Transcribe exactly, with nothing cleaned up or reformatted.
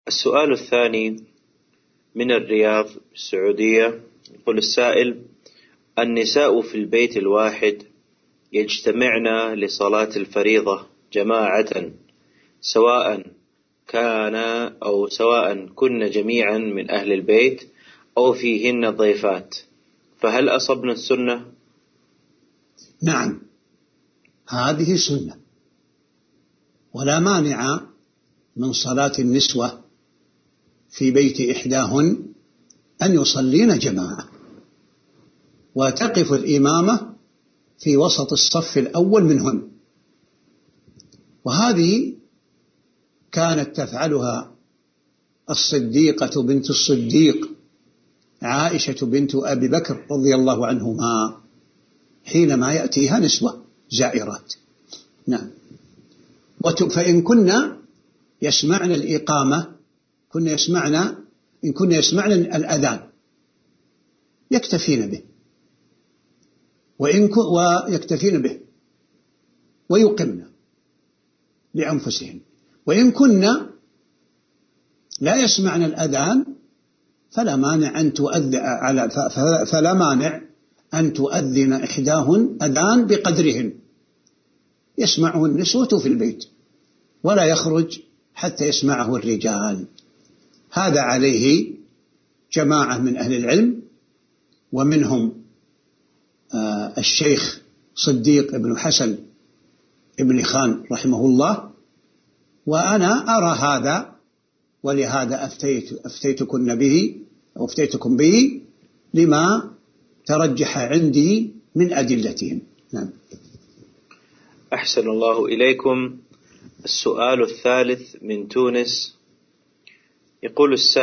السؤال الثاني من الرياض السعودية. يقول السائل: النساء في البيت الواحد يجتمعن لصلاة الفريضة جماعة، سواء كان أو سواء كن جميعا من أهل البيت أو فيهن ضيفات، فهل أصبن السنة؟ نعم، هذه سنة، ولا مانع من صلاة النسوة في بيت إحداهن أن يصلين جماعة، وتقف الإمامة في وسط الصف الأول منهن، وهذه كانت تفعلها الصديقة بنت الصديق عائشة بنت أبي بكر رضي الله عنهما حينما يأتيها نسوة زائرات. نعم. فإن كنا يسمعن الإقامة كنا يسمعن إن كنا يسمعن الأذان يكتفين به وإن ويكتفين به ويقمن لأنفسهن، وإن كنا لا يسمعن الأذان فلا مانع أن تؤذن على فلا مانع أن تؤذن إحداهن أذان بقدرهن يسمعه النسوة في البيت ولا يخرج حتى يسمعه الرجال. هذا عليه جماعة من أهل العلم، ومنهم آه الشيخ صديق ابن حسن ابن خان رحمه الله، وأنا أرى هذا، ولهذا أفتيت أفتيتكم به أو أفتيتكم به لما ترجح عندي من أدلتهم. نعم. أحسن الله إليكم. السؤال الثالث من تونس. يقول السائل: